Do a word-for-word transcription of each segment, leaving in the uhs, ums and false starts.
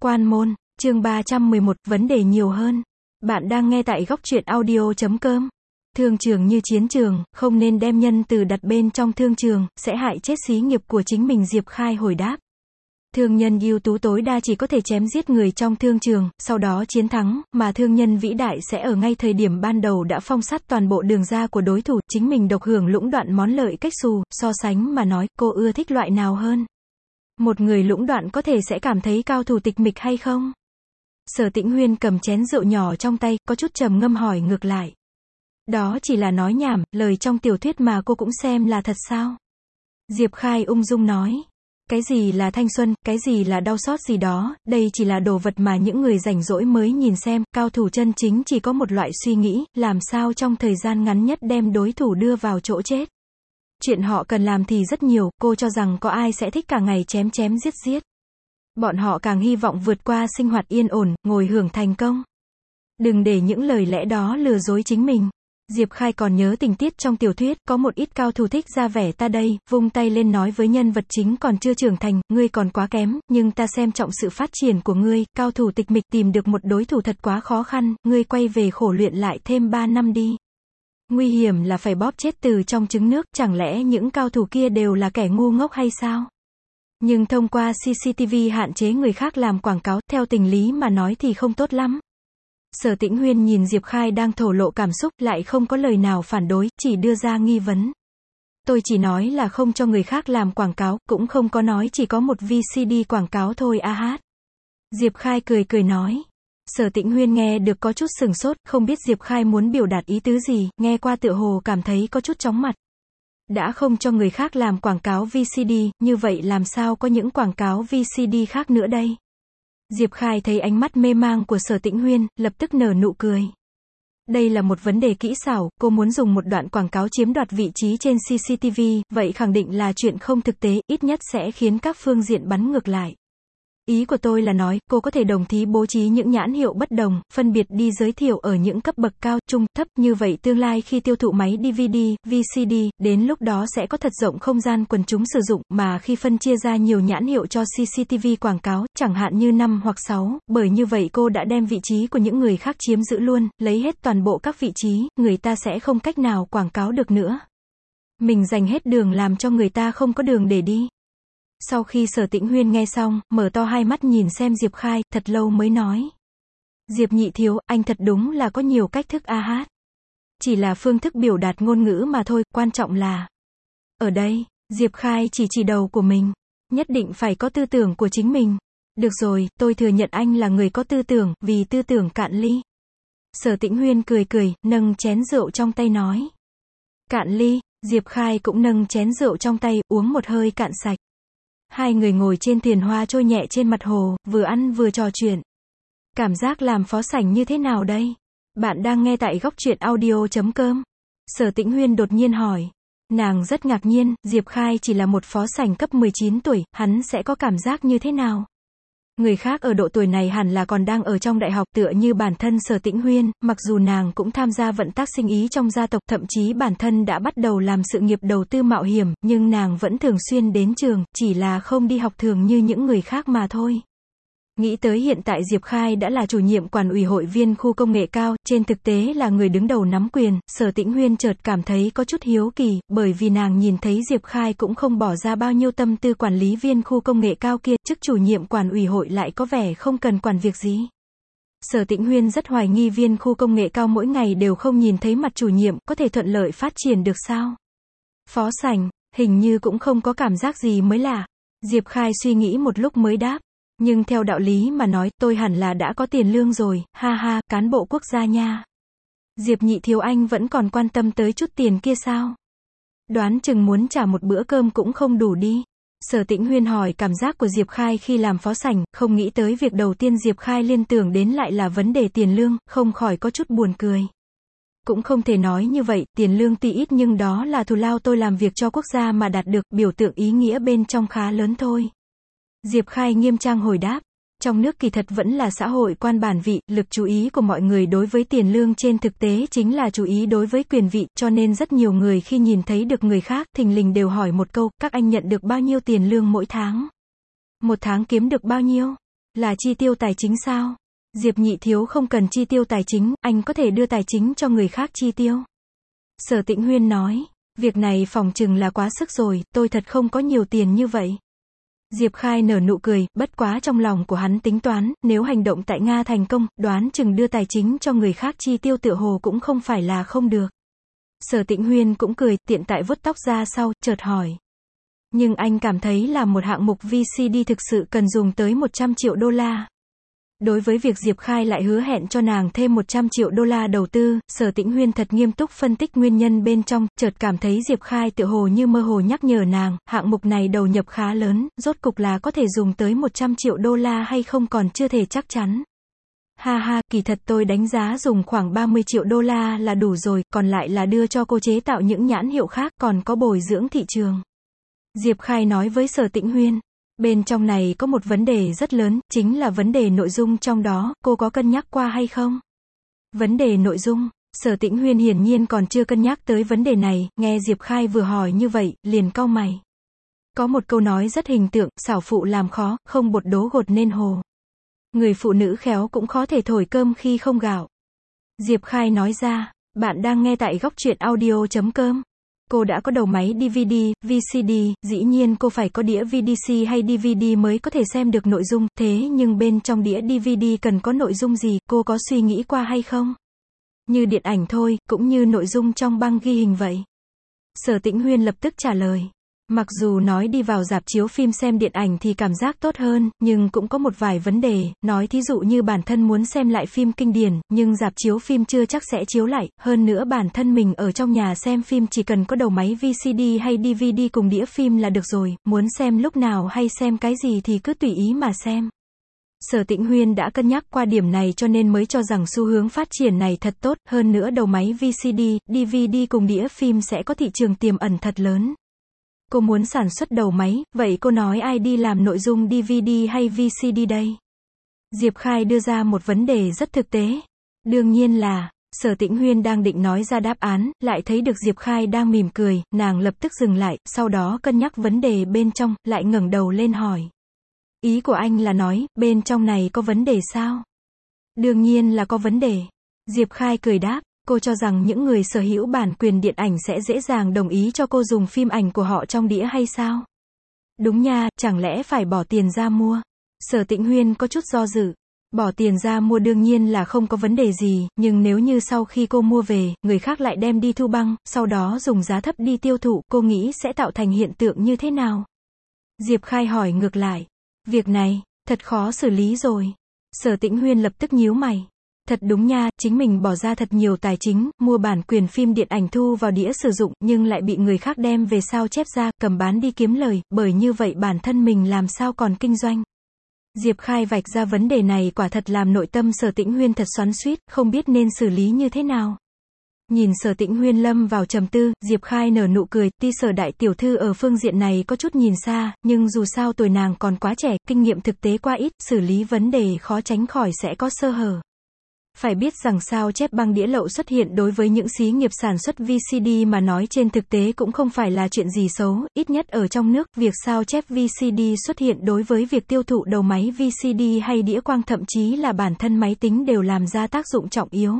Quan môn, chương ba trăm mười một, vấn đề nhiều hơn. Bạn đang nghe tại góc truyện audio chấm com. Thương trường như chiến trường, không nên đem nhân từ đặt bên trong thương trường, sẽ hại chết xí nghiệp của chính mình. Diệp Khai hồi đáp. Thương nhân ưu tú tối đa chỉ có thể chém giết người trong thương trường, sau đó chiến thắng, mà thương nhân vĩ đại sẽ ở ngay thời điểm ban đầu đã phong sát toàn bộ đường ra của đối thủ, chính mình độc hưởng lũng đoạn món lợi cách xù. So sánh mà nói, cô ưa thích loại nào hơn? Một người lũng đoạn có thể sẽ cảm thấy cao thủ tịch mịch hay không? Sở Tĩnh Huyên cầm chén rượu nhỏ trong tay, có chút trầm ngâm hỏi ngược lại. Đó chỉ là nói nhảm, lời trong tiểu thuyết mà cô cũng xem là thật sao? Diệp Khai ung dung nói. Cái gì là thanh xuân, cái gì là đau xót gì đó, đây chỉ là đồ vật mà những người rảnh rỗi mới nhìn xem, cao thủ chân chính chỉ có một loại suy nghĩ, làm sao trong thời gian ngắn nhất đem đối thủ đưa vào chỗ chết. Chuyện họ cần làm thì rất nhiều, cô cho rằng có ai sẽ thích cả ngày chém chém giết giết. Bọn họ càng hy vọng vượt qua sinh hoạt yên ổn, ngồi hưởng thành công. Đừng để những lời lẽ đó lừa dối chính mình. Diệp Khai còn nhớ tình tiết trong tiểu thuyết, có một ít cao thủ thích ra vẻ ta đây, vung tay lên nói với nhân vật chính còn chưa trưởng thành, ngươi còn quá kém, nhưng ta xem trọng sự phát triển của ngươi, cao thủ tịch mịch tìm được một đối thủ thật quá khó khăn, ngươi quay về khổ luyện lại thêm ba năm đi. Nguy hiểm là phải bóp chết từ trong trứng nước, chẳng lẽ những cao thủ kia đều là kẻ ngu ngốc hay sao? Nhưng thông qua xê xê tê vê hạn chế người khác làm quảng cáo, theo tình lý mà nói thì không tốt lắm. Sở Tĩnh Huyên nhìn Diệp Khai đang thổ lộ cảm xúc, lại không có lời nào phản đối, chỉ đưa ra nghi vấn. Tôi chỉ nói là không cho người khác làm quảng cáo, cũng không có nói chỉ có một vê xê đê quảng cáo thôi a hát. Diệp Khai cười cười nói. Sở Tĩnh Huyên nghe được có chút sừng sốt, không biết Diệp Khai muốn biểu đạt ý tứ gì, nghe qua tựa hồ cảm thấy có chút chóng mặt. Đã không cho người khác làm quảng cáo vê xê đê, như vậy làm sao có những quảng cáo vê xê đê khác nữa đây? Diệp Khai thấy ánh mắt mê mang của Sở Tĩnh Huyên, lập tức nở nụ cười. Đây là một vấn đề kỹ xảo, cô muốn dùng một đoạn quảng cáo chiếm đoạt vị trí trên xê xê tê vê, vậy khẳng định là chuyện không thực tế, ít nhất sẽ khiến các phương diện bắn ngược lại. Ý của tôi là nói, cô có thể đồng ý bố trí những nhãn hiệu bất đồng, phân biệt đi giới thiệu ở những cấp bậc cao, trung, thấp, như vậy tương lai khi tiêu thụ máy đê vê đê, vê xê đê, đến lúc đó sẽ có thật rộng không gian quần chúng sử dụng, mà khi phân chia ra nhiều nhãn hiệu cho xê xê tê vê quảng cáo, chẳng hạn như năm hoặc sáu, bởi như vậy cô đã đem vị trí của những người khác chiếm giữ luôn, lấy hết toàn bộ các vị trí, người ta sẽ không cách nào quảng cáo được nữa. Mình dành hết đường làm cho người ta không có đường để đi. Sau khi Sở Tĩnh Huyên nghe xong, mở to hai mắt nhìn xem Diệp Khai, thật lâu mới nói. Diệp nhị thiếu, anh thật đúng là có nhiều cách thức a hát. Chỉ là phương thức biểu đạt ngôn ngữ mà thôi, quan trọng là. Ở đây, Diệp Khai chỉ chỉ đầu của mình. Nhất định phải có tư tưởng của chính mình. Được rồi, tôi thừa nhận anh là người có tư tưởng, vì tư tưởng cạn ly. Sở Tĩnh Huyên cười cười, nâng chén rượu trong tay nói. Cạn ly, Diệp Khai cũng nâng chén rượu trong tay, uống một hơi cạn sạch. Hai người ngồi trên thuyền hoa trôi nhẹ trên mặt hồ, vừa ăn vừa trò chuyện. Cảm giác làm phó sảnh như thế nào đây? Bạn đang nghe tại góc truyện audio chấm com. Sở Tĩnh Huyên đột nhiên hỏi. Nàng rất ngạc nhiên, Diệp Khai chỉ là một phó sảnh cấp mười chín tuổi, hắn sẽ có cảm giác như thế nào? Người khác ở độ tuổi này hẳn là còn đang ở trong đại học, tựa như bản thân Sở Tĩnh Huyên, mặc dù nàng cũng tham gia vận tác sinh ý trong gia tộc, thậm chí bản thân đã bắt đầu làm sự nghiệp đầu tư mạo hiểm, nhưng nàng vẫn thường xuyên đến trường, chỉ là không đi học thường như những người khác mà thôi. Nghĩ tới hiện tại Diệp Khai đã là chủ nhiệm quản ủy hội viên khu công nghệ cao, trên thực tế là người đứng đầu nắm quyền, Sở Tĩnh Huyên chợt cảm thấy có chút hiếu kỳ, bởi vì nàng nhìn thấy Diệp Khai cũng không bỏ ra bao nhiêu tâm tư quản lý viên khu công nghệ cao kia, chức chủ nhiệm quản ủy hội lại có vẻ không cần quản việc gì. Sở Tĩnh Huyên rất hoài nghi viên khu công nghệ cao mỗi ngày đều không nhìn thấy mặt chủ nhiệm, có thể thuận lợi phát triển được sao? Phó sảnh, hình như cũng không có cảm giác gì mới lạ. Diệp Khai suy nghĩ một lúc mới đáp. Nhưng theo đạo lý mà nói, tôi hẳn là đã có tiền lương rồi, ha ha, cán bộ quốc gia nha. Diệp nhị thiếu anh vẫn còn quan tâm tới chút tiền kia sao? Đoán chừng muốn trả một bữa cơm cũng không đủ đi. Sở Tĩnh Huyên hỏi cảm giác của Diệp Khai khi làm phó sảnh, không nghĩ tới việc đầu tiên Diệp Khai liên tưởng đến lại là vấn đề tiền lương, không khỏi có chút buồn cười. Cũng không thể nói như vậy, tiền lương tuy ít nhưng đó là thù lao tôi làm việc cho quốc gia mà đạt được, biểu tượng ý nghĩa bên trong khá lớn thôi. Diệp Khai nghiêm trang hồi đáp, trong nước kỳ thật vẫn là xã hội quan bản vị, lực chú ý của mọi người đối với tiền lương trên thực tế chính là chú ý đối với quyền vị, cho nên rất nhiều người khi nhìn thấy được người khác, thình lình đều hỏi một câu, các anh nhận được bao nhiêu tiền lương mỗi tháng? Một tháng kiếm được bao nhiêu? Là chi tiêu tài chính sao? Diệp Nhị Thiếu không cần chi tiêu tài chính, anh có thể đưa tài chính cho người khác chi tiêu. Sở Tĩnh Huyên nói, việc này phỏng chừng là quá sức rồi, tôi thật không có nhiều tiền như vậy. Diệp Khai nở nụ cười, bất quá trong lòng của hắn tính toán, nếu hành động tại Nga thành công, đoán chừng đưa tài chính cho người khác chi tiêu tựa hồ cũng không phải là không được. Sở Tĩnh Huyên cũng cười, tiện tại vuốt tóc ra sau, chợt hỏi. Nhưng anh cảm thấy là một hạng mục vê xê đê thực sự cần dùng tới một trăm triệu đô la. Đối với việc Diệp Khai lại hứa hẹn cho nàng thêm một trăm triệu đô la đầu tư, Sở Tĩnh Huyên thật nghiêm túc phân tích nguyên nhân bên trong, chợt cảm thấy Diệp Khai tựa hồ như mơ hồ nhắc nhở nàng, hạng mục này đầu nhập khá lớn, rốt cục là có thể dùng tới một trăm triệu đô la hay không còn chưa thể chắc chắn. Ha ha, kỳ thật tôi đánh giá dùng khoảng ba mươi triệu đô la là đủ rồi, còn lại là đưa cho cô chế tạo những nhãn hiệu khác, còn có bồi dưỡng thị trường. Diệp Khai nói với Sở Tĩnh Huyên. Bên trong này có một vấn đề rất lớn, chính là vấn đề nội dung trong đó, cô có cân nhắc qua hay không? Vấn đề nội dung, Sở Tĩnh Huyên hiển nhiên còn chưa cân nhắc tới vấn đề này, nghe Diệp Khai vừa hỏi như vậy, liền cau mày. Có một câu nói rất hình tượng, xảo phụ làm khó, không bột đố gột nên hồ. Người phụ nữ khéo cũng khó thể thổi cơm khi không gạo. Diệp Khai nói ra, bạn đang nghe tại góc truyện audio chấm com. Cô đã có đầu máy đê vê đê, vê xê đê, dĩ nhiên cô phải có đĩa vê đê xê hay đê vê đê mới có thể xem được nội dung, thế nhưng bên trong đĩa đê vê đê cần có nội dung gì, cô có suy nghĩ qua hay không? Như điện ảnh thôi, cũng như nội dung trong băng ghi hình vậy. Sở Tĩnh Huyên lập tức trả lời. Mặc dù nói đi vào rạp chiếu phim xem điện ảnh thì cảm giác tốt hơn, nhưng cũng có một vài vấn đề, nói thí dụ như bản thân muốn xem lại phim kinh điển, nhưng rạp chiếu phim chưa chắc sẽ chiếu lại, hơn nữa bản thân mình ở trong nhà xem phim chỉ cần có đầu máy vê xê đê hay đê vê đê cùng đĩa phim là được rồi, muốn xem lúc nào hay xem cái gì thì cứ tùy ý mà xem. Sở Tĩnh Huyên đã cân nhắc qua điểm này cho nên mới cho rằng xu hướng phát triển này thật tốt, hơn nữa đầu máy vê xê đê, đê vê đê cùng đĩa phim sẽ có thị trường tiềm ẩn thật lớn. Cô muốn sản xuất đầu máy, vậy cô nói ai đi làm nội dung đê vê đê hay vê xê đê đây? Diệp Khai đưa ra một vấn đề rất thực tế. Đương nhiên là, Sở Tĩnh Huyên đang định nói ra đáp án, lại thấy được Diệp Khai đang mỉm cười, nàng lập tức dừng lại, sau đó cân nhắc vấn đề bên trong, lại ngẩng đầu lên hỏi. Ý của anh là nói, bên trong này có vấn đề sao? Đương nhiên là có vấn đề. Diệp Khai cười đáp. Cô cho rằng những người sở hữu bản quyền điện ảnh sẽ dễ dàng đồng ý cho cô dùng phim ảnh của họ trong đĩa hay sao? Đúng nha, chẳng lẽ phải bỏ tiền ra mua? Sở Tĩnh Huyên có chút do dự. Bỏ tiền ra mua đương nhiên là không có vấn đề gì, nhưng nếu như sau khi cô mua về, người khác lại đem đi thu băng, sau đó dùng giá thấp đi tiêu thụ, cô nghĩ sẽ tạo thành hiện tượng như thế nào? Diệp Khai hỏi ngược lại. Việc này, thật khó xử lý rồi. Sở Tĩnh Huyên lập tức nhíu mày. Thật đúng nha, chính mình bỏ ra thật nhiều tài chính, mua bản quyền phim điện ảnh thu vào đĩa sử dụng, nhưng lại bị người khác đem về sao chép ra, cầm bán đi kiếm lời, bởi như vậy bản thân mình làm sao còn kinh doanh. Diệp Khai vạch ra vấn đề này quả thật làm nội tâm Sở Tĩnh Huyên thật xoắn xuýt, không biết nên xử lý như thế nào. Nhìn Sở Tĩnh Huyên lâm vào trầm tư, Diệp Khai nở nụ cười, tuy Sở đại tiểu thư ở phương diện này có chút nhìn xa, nhưng dù sao tuổi nàng còn quá trẻ, kinh nghiệm thực tế quá ít, xử lý vấn đề khó tránh khỏi sẽ có sơ hở. Phải biết rằng sao chép băng đĩa lậu xuất hiện đối với những xí nghiệp sản xuất vê xê đê mà nói trên thực tế cũng không phải là chuyện gì xấu, ít nhất ở trong nước, việc sao chép vê xê đê xuất hiện đối với việc tiêu thụ đầu máy vê xê đê hay đĩa quang thậm chí là bản thân máy tính đều làm ra tác dụng trọng yếu.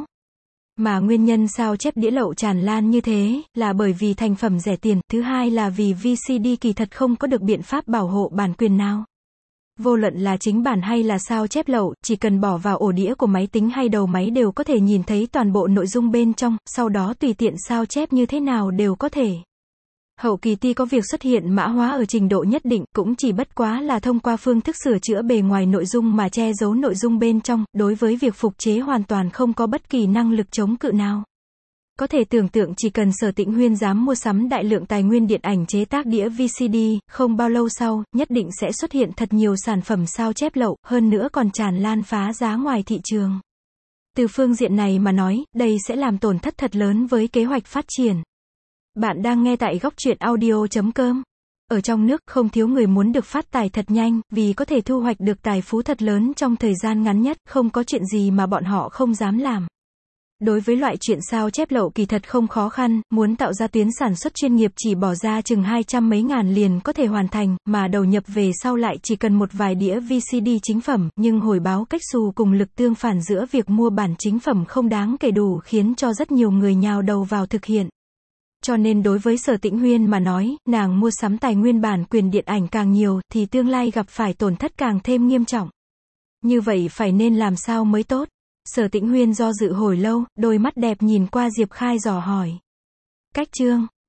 Mà nguyên nhân sao chép đĩa lậu tràn lan như thế, là bởi vì thành phẩm rẻ tiền, thứ hai là vì vê xê đê kỳ thật không có được biện pháp bảo hộ bản quyền nào. Vô luận là chính bản hay là sao chép lậu, chỉ cần bỏ vào ổ đĩa của máy tính hay đầu máy đều có thể nhìn thấy toàn bộ nội dung bên trong, sau đó tùy tiện sao chép như thế nào đều có thể. Hậu kỳ tuy có việc xuất hiện mã hóa ở trình độ nhất định, cũng chỉ bất quá là thông qua phương thức sửa chữa bề ngoài nội dung mà che giấu nội dung bên trong, đối với việc phục chế hoàn toàn không có bất kỳ năng lực chống cự nào. Có thể tưởng tượng chỉ cần Sở Tĩnh Huyên dám mua sắm đại lượng tài nguyên điện ảnh chế tác đĩa vê xê đê, không bao lâu sau, nhất định sẽ xuất hiện thật nhiều sản phẩm sao chép lậu, hơn nữa còn tràn lan phá giá ngoài thị trường. Từ phương diện này mà nói, đây sẽ làm tổn thất thật lớn với kế hoạch phát triển. Bạn đang nghe tại góc truyện audio chấm com. Ở trong nước, không thiếu người muốn được phát tài thật nhanh, vì có thể thu hoạch được tài phú thật lớn trong thời gian ngắn nhất, không có chuyện gì mà bọn họ không dám làm. Đối với loại chuyện sao chép lậu kỳ thật không khó khăn, muốn tạo ra tuyến sản xuất chuyên nghiệp chỉ bỏ ra chừng hai trăm mấy ngàn liền có thể hoàn thành, mà đầu nhập về sau lại chỉ cần một vài đĩa vê xê đê chính phẩm, nhưng hồi báo cách xù cùng lực tương phản giữa việc mua bản chính phẩm không đáng kể đủ khiến cho rất nhiều người nhào đầu vào thực hiện. Cho nên đối với Sở Tĩnh Huyên mà nói, nàng mua sắm tài nguyên bản quyền điện ảnh càng nhiều, thì tương lai gặp phải tổn thất càng thêm nghiêm trọng. Như vậy phải nên làm sao mới tốt? Sở Tĩnh Huyên do dự hồi lâu, đôi mắt đẹp nhìn qua Diệp Khai dò hỏi. Cách chương